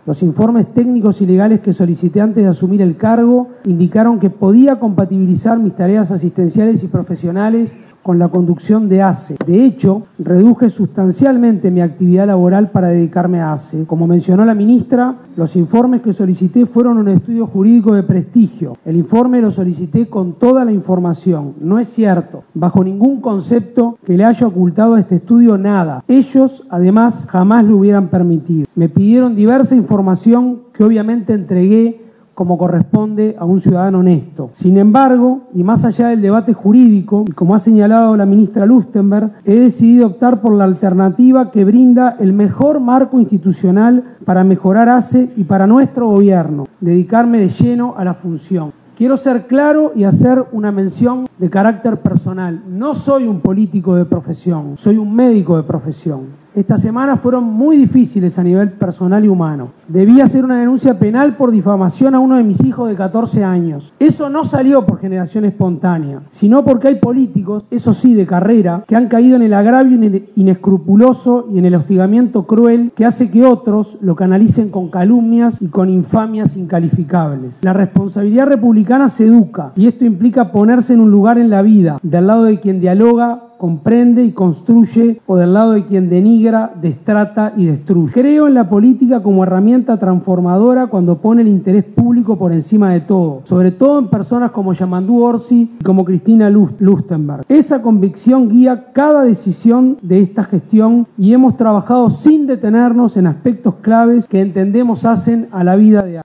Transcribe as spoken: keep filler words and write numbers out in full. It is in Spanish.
Los informes técnicos y legales que solicité antes de asumir el cargo indicaron que podía compatibilizar mis tareas asistenciales y profesionales con la conducción de ACE. De hecho, reduje sustancialmente mi actividad laboral para dedicarme a ACE. Como mencionó la ministra, los informes que solicité fueron un estudio jurídico de prestigio. El informe lo solicité con toda la información. No es cierto, bajo ningún concepto, que le haya ocultado a este estudio nada. Ellos, además, jamás lo hubieran permitido. Me pidieron diversa información que obviamente entregué como corresponde a un ciudadano honesto. Sin embargo, y más allá del debate jurídico, y como ha señalado la ministra Lustenberg, he decidido optar por la alternativa que brinda el mejor marco institucional para mejorar ACE y para nuestro gobierno, dedicarme de lleno a la función. Quiero ser claro y hacer una mención de carácter personal. No soy un político de profesión, soy un médico de profesión. Estas semanas fueron muy difíciles a nivel personal y humano. Debí hacer una denuncia penal por difamación a uno de mis hijos de catorce años. Eso no salió por generación espontánea, sino porque hay políticos, eso sí de carrera, que han caído en el agravio inescrupuloso y en el hostigamiento cruel que hace que otros lo canalicen con calumnias y con infamias incalificables. La responsabilidad republicana se educa y esto implica ponerse en un lugar en la vida, del lado de quien dialoga, comprende y construye, o del lado de quien denigra, destrata y destruye. Creo en la política como herramienta transformadora cuando pone el interés público por encima de todo, sobre todo en personas como Yamandú Orsi y como Cristina Lustenberg. Esa convicción guía cada decisión de esta gestión y hemos trabajado sin detenernos en aspectos claves que entendemos hacen a la vida de